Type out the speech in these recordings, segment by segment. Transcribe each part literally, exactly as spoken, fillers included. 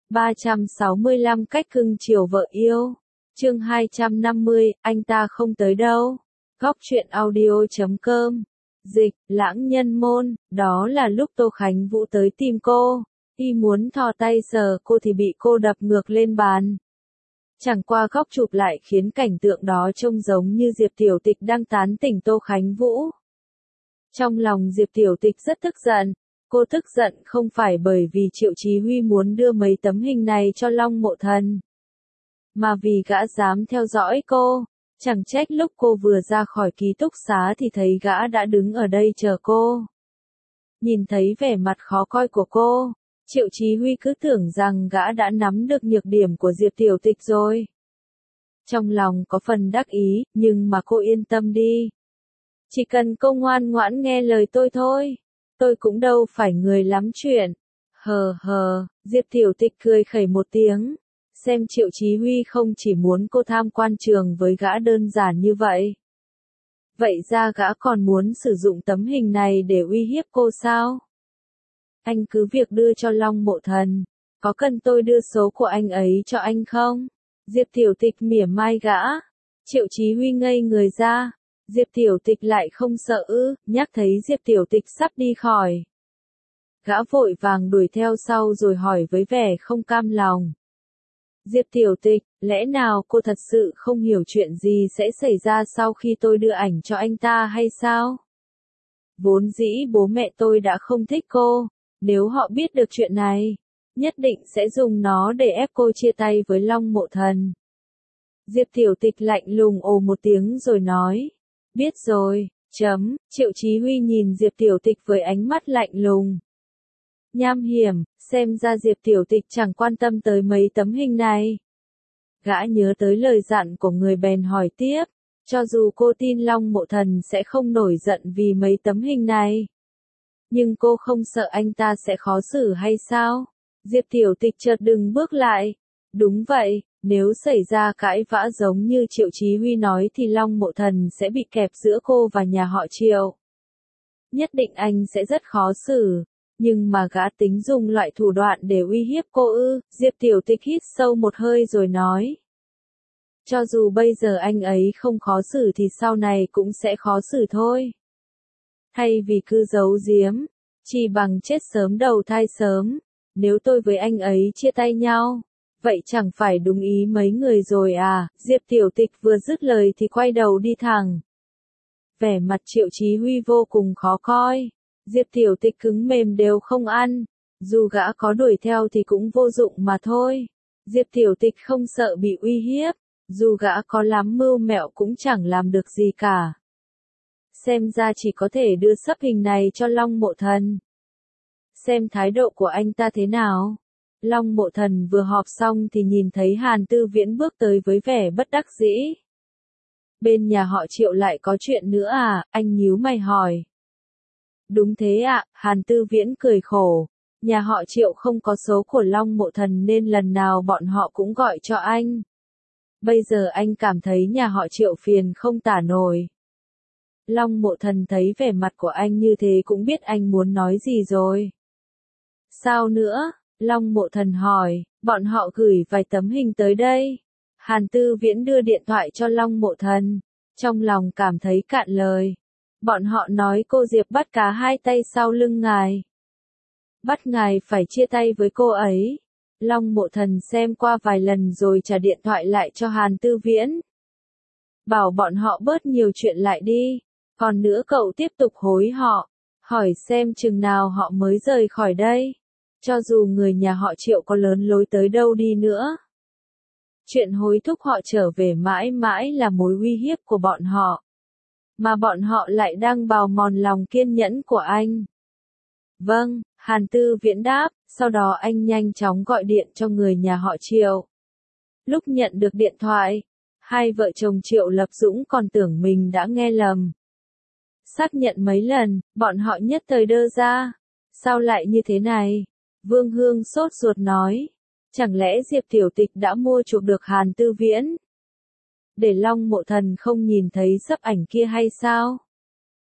ba trăm sáu mươi lăm cách cưng chiều vợ yêu. Chương hai trăm năm mươi, anh ta không tới đâu. Góc truyện audio chấm com. Dịch, lãng nhân môn, đó là lúc Tô Khánh Vũ tới tìm cô. Y muốn thò tay sờ cô thì bị cô đập ngược lên bàn. Chẳng qua góc chụp lại khiến cảnh tượng đó trông giống như Diệp Tiểu Tịch đang tán tỉnh Tô Khánh Vũ. Trong lòng Diệp Tiểu Tịch rất tức giận. Cô tức giận không phải bởi vì Triệu Chí Huy muốn đưa mấy tấm hình này cho Long Mộ Thần, mà vì gã dám theo dõi cô. Chẳng trách lúc cô vừa ra khỏi ký túc xá thì thấy gã đã đứng ở đây chờ cô. Nhìn thấy vẻ mặt khó coi của cô, Triệu Chí Huy cứ tưởng rằng gã đã nắm được nhược điểm của Diệp Tiểu Tịch rồi. Trong lòng có phần đắc ý, nhưng mà cô yên tâm đi. Chỉ cần cô ngoan ngoãn nghe lời tôi thôi. Tôi cũng đâu phải người lắm chuyện. Hờ hờ, Diệp Tiểu Tịch cười khẩy một tiếng. Xem Triệu Chí Huy không chỉ muốn cô tham quan trường với gã đơn giản như vậy. Vậy ra gã còn muốn sử dụng tấm hình này để uy hiếp cô sao? Anh cứ việc đưa cho Long Mộ Thần. Có cần tôi đưa số của anh ấy cho anh không? Diệp Tiểu Tịch mỉa mai gã. Triệu Chí Huy ngây người ra. Diệp Tiểu Tịch lại không sợ ư, nhắc thấy Diệp Tiểu Tịch sắp đi khỏi. Gã vội vàng đuổi theo sau rồi hỏi với vẻ không cam lòng. Diệp Tiểu Tịch, lẽ nào cô thật sự không hiểu chuyện gì sẽ xảy ra sau khi tôi đưa ảnh cho anh ta hay sao? Vốn dĩ bố mẹ tôi đã không thích cô, nếu họ biết được chuyện này, nhất định sẽ dùng nó để ép cô chia tay với Long Mộ Thần. Diệp Tiểu Tịch lạnh lùng ồ một tiếng rồi nói. Biết rồi, chấm, Triệu Chí Huy nhìn Diệp Tiểu Tịch với ánh mắt lạnh lùng. Nham hiểm, xem ra Diệp Tiểu Tịch chẳng quan tâm tới mấy tấm hình này. Gã nhớ tới lời dặn của người bèn hỏi tiếp, cho dù cô tin Long Mộ Thần sẽ không nổi giận vì mấy tấm hình này. Nhưng cô không sợ anh ta sẽ khó xử hay sao? Diệp Tiểu Tịch chợt đừng bước lại. Đúng vậy. Nếu xảy ra cãi vã giống như Triệu Chí Huy nói thì Long Mộ Thần sẽ bị kẹp giữa cô và nhà họ Triệu. Nhất định anh sẽ rất khó xử. Nhưng mà gã tính dùng loại thủ đoạn để uy hiếp cô ư? Diệp Tiểu Tịch hít sâu một hơi rồi nói. Cho dù bây giờ anh ấy không khó xử thì sau này cũng sẽ khó xử thôi. Thay vì cứ giấu giếm, chỉ bằng chết sớm đầu thai sớm. Nếu tôi với anh ấy chia tay nhau, vậy chẳng phải đúng ý mấy người rồi à? Diệp Tiểu Tịch vừa dứt lời thì quay đầu đi thẳng. Vẻ mặt Triệu Chí Huy vô cùng khó coi. Diệp Tiểu Tịch cứng mềm đều không ăn. Dù gã có đuổi theo thì cũng vô dụng mà thôi. Diệp Tiểu Tịch không sợ bị uy hiếp. Dù gã có lắm mưu mẹo cũng chẳng làm được gì cả. Xem ra chỉ có thể đưa sấp hình này cho Long Mộ Thần. Xem thái độ của anh ta thế nào. Long Mộ Thần vừa họp xong thì nhìn thấy Hàn Tư Viễn bước tới với vẻ bất đắc dĩ. Bên nhà họ Triệu lại có chuyện nữa à? Anh nhíu mày hỏi. Đúng thế ạ, Hàn Tư Viễn cười khổ. Nhà họ Triệu không có số của Long Mộ Thần nên lần nào bọn họ cũng gọi cho anh. Bây giờ anh cảm thấy nhà họ Triệu phiền không tả nổi. Long Mộ Thần thấy vẻ mặt của anh như thế cũng biết anh muốn nói gì rồi. Sao nữa? Long Mộ Thần hỏi, bọn họ gửi vài tấm hình tới đây. Hàn Tư Viễn đưa điện thoại cho Long Mộ Thần. Trong lòng cảm thấy cạn lời. Bọn họ nói cô Diệp bắt cá hai tay sau lưng ngài. Bắt ngài phải chia tay với cô ấy. Long Mộ Thần xem qua vài lần rồi trả điện thoại lại cho Hàn Tư Viễn. Bảo bọn họ bớt nhiều chuyện lại đi. Còn nữa cậu tiếp tục hối họ. Hỏi xem chừng nào họ mới rời khỏi đây. Cho dù người nhà họ Triệu có lớn lối tới đâu đi nữa. Chuyện hối thúc họ trở về mãi mãi là mối uy hiếp của bọn họ. Mà bọn họ lại đang bào mòn lòng kiên nhẫn của anh. Vâng, Hàn Tư Viễn đáp, sau đó anh nhanh chóng gọi điện cho người nhà họ Triệu. Lúc nhận được điện thoại, hai vợ chồng Triệu Lập Dũng còn tưởng mình đã nghe lầm. Xác nhận mấy lần, bọn họ nhất thời đơ ra. Sao lại như thế này? Vương Hương sốt ruột nói. Chẳng lẽ Diệp Tiểu Tịch đã mua chuộc được Hàn Tư Viễn? Để Long Mộ Thần không nhìn thấy sấp ảnh kia hay sao?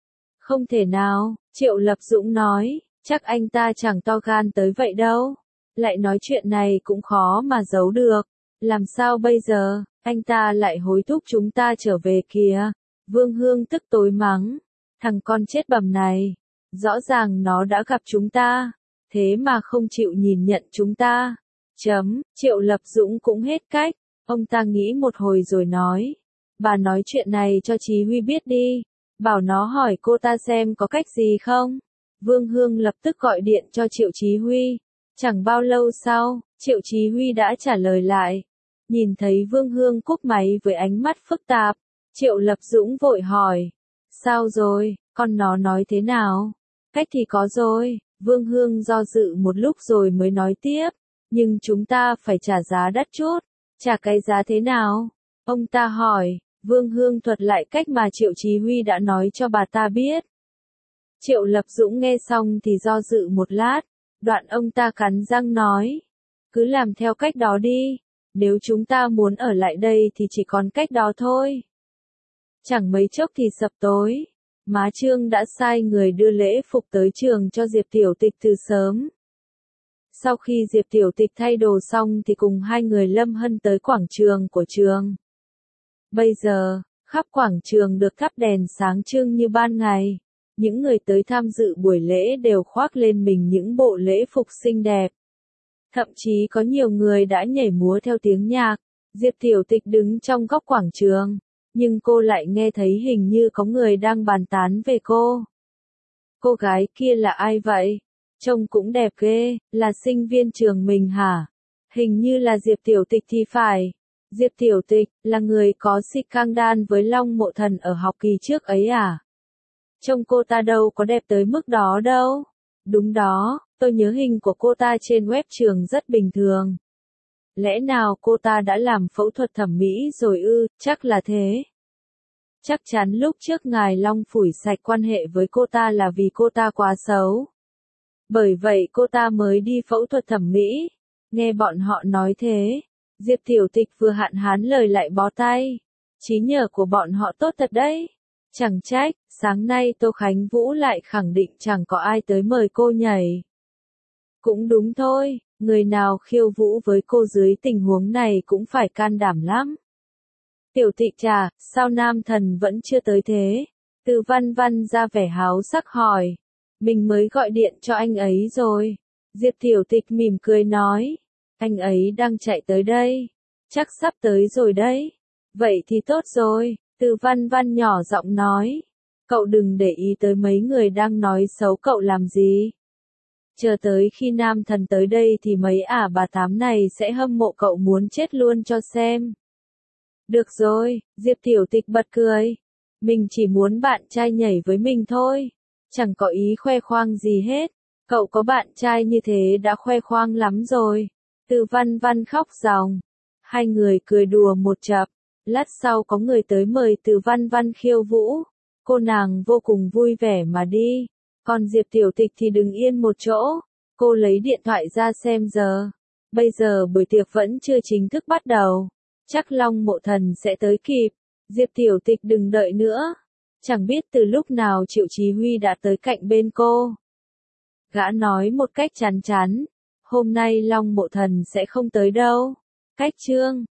Không thể nào, Triệu Lập Dũng nói, chắc anh ta chẳng to gan tới vậy đâu. lại nói chuyện này cũng khó mà giấu được. Làm sao bây giờ, anh ta lại hối thúc chúng ta trở về kìa. Vương Hương tức tối mắng. Thằng con chết bầm này. Rõ ràng nó đã gặp chúng ta. Thế mà không chịu nhìn nhận chúng ta. Chấm, Triệu Lập Dũng cũng hết cách. Ông ta nghĩ một hồi rồi nói. Bà nói chuyện này cho Chí Huy biết đi. Bảo nó hỏi cô ta xem có cách gì không. Vương Hương lập tức gọi điện cho Triệu Chí Huy. Chẳng bao lâu sau, Triệu Chí Huy đã trả lời lại. Nhìn thấy Vương Hương cúp máy với ánh mắt phức tạp, Triệu Lập Dũng vội hỏi. Sao rồi, con nó nói thế nào? Cách thì có rồi, Vương Hương do dự một lúc rồi mới nói tiếp. Nhưng chúng ta phải trả giá đắt chút. Trả cái giá thế nào? Ông ta hỏi. Vương Hương thuật lại cách mà Triệu Chí Huy đã nói cho bà ta biết. Triệu Lập Dũng nghe xong thì do dự một lát, đoạn ông ta cắn răng nói. Cứ làm theo cách đó đi, nếu chúng ta muốn ở lại đây thì chỉ còn cách đó thôi. Chẳng mấy chốc thì sập tối, má Trương đã sai người đưa lễ phục tới trường cho Diệp Tiểu Tịch từ sớm. Sau khi Diệp Tiểu Tịch thay đồ xong thì cùng hai người Lâm Hân tới quảng trường của trường. Bây giờ, khắp quảng trường được thắp đèn sáng trưng như ban ngày. Những người tới tham dự buổi lễ đều khoác lên mình những bộ lễ phục xinh đẹp. Thậm chí có nhiều người đã nhảy múa theo tiếng nhạc. Diệp Tiểu Tịch đứng trong góc quảng trường, nhưng cô lại nghe thấy hình như có người đang bàn tán về cô. Cô gái kia là ai vậy? Trông cũng đẹp ghê, là sinh viên trường mình hả? Hình như là Diệp Tiểu Tịch thì phải. Diệp Tiểu Tịch, là người có scandal với Long Mộ Thần ở học kỳ trước ấy à? Trông cô ta đâu có đẹp tới mức đó đâu. Đúng đó, tôi nhớ hình của cô ta trên web trường rất bình thường. Lẽ nào cô ta đã làm phẫu thuật thẩm mỹ rồi ư? Chắc là thế. Chắc chắn lúc trước ngài Long phủi sạch quan hệ với cô ta là vì cô ta quá xấu. Bởi vậy cô ta mới đi phẫu thuật thẩm mỹ. Nghe bọn họ nói thế, Diệp Tiểu Tịch vừa hạn hán lời lại bó tay. Trí nhớ của bọn họ tốt thật đấy. Chẳng trách, sáng nay Tô Khánh Vũ lại khẳng định chẳng có ai tới mời cô nhảy. Cũng đúng thôi, người nào khiêu vũ với cô dưới tình huống này cũng phải can đảm lắm. Tiểu Tịch trà, sao Nam Thần vẫn chưa tới thế? Từ Văn Văn ra vẻ háo sắc hỏi. Mình mới gọi điện cho anh ấy rồi. Diệp Tiểu Tịch mỉm cười nói. Anh ấy đang chạy tới đây. Chắc sắp tới rồi đấy. Vậy thì tốt rồi. Từ Văn Văn nhỏ giọng nói. Cậu đừng để ý tới mấy người đang nói xấu cậu làm gì. Chờ tới khi Nam Thần tới đây thì mấy ả bà tám này sẽ hâm mộ cậu muốn chết luôn cho xem. Được rồi, Diệp Tiểu Tịch bật cười. Mình chỉ muốn bạn trai nhảy với mình thôi. Chẳng có ý khoe khoang gì hết. Cậu có bạn trai như thế đã khoe khoang lắm rồi. Từ Văn Văn khóc ròng. Hai người cười đùa một chập. Lát sau có người tới mời Từ Văn Văn khiêu vũ. Cô nàng vô cùng vui vẻ mà đi. Còn Diệp Tiểu Tịch thì đứng yên một chỗ. Cô lấy điện thoại ra xem giờ. Bây giờ buổi tiệc vẫn chưa chính thức bắt đầu. Chắc Long Mộ Thần sẽ tới kịp. Diệp Tiểu Tịch đừng đợi nữa. Chẳng biết từ lúc nào Triệu Chí Huy đã tới cạnh bên cô. Gã nói một cách chán chán. Hôm nay Long Mộ Thần sẽ không tới đâu. Cách chương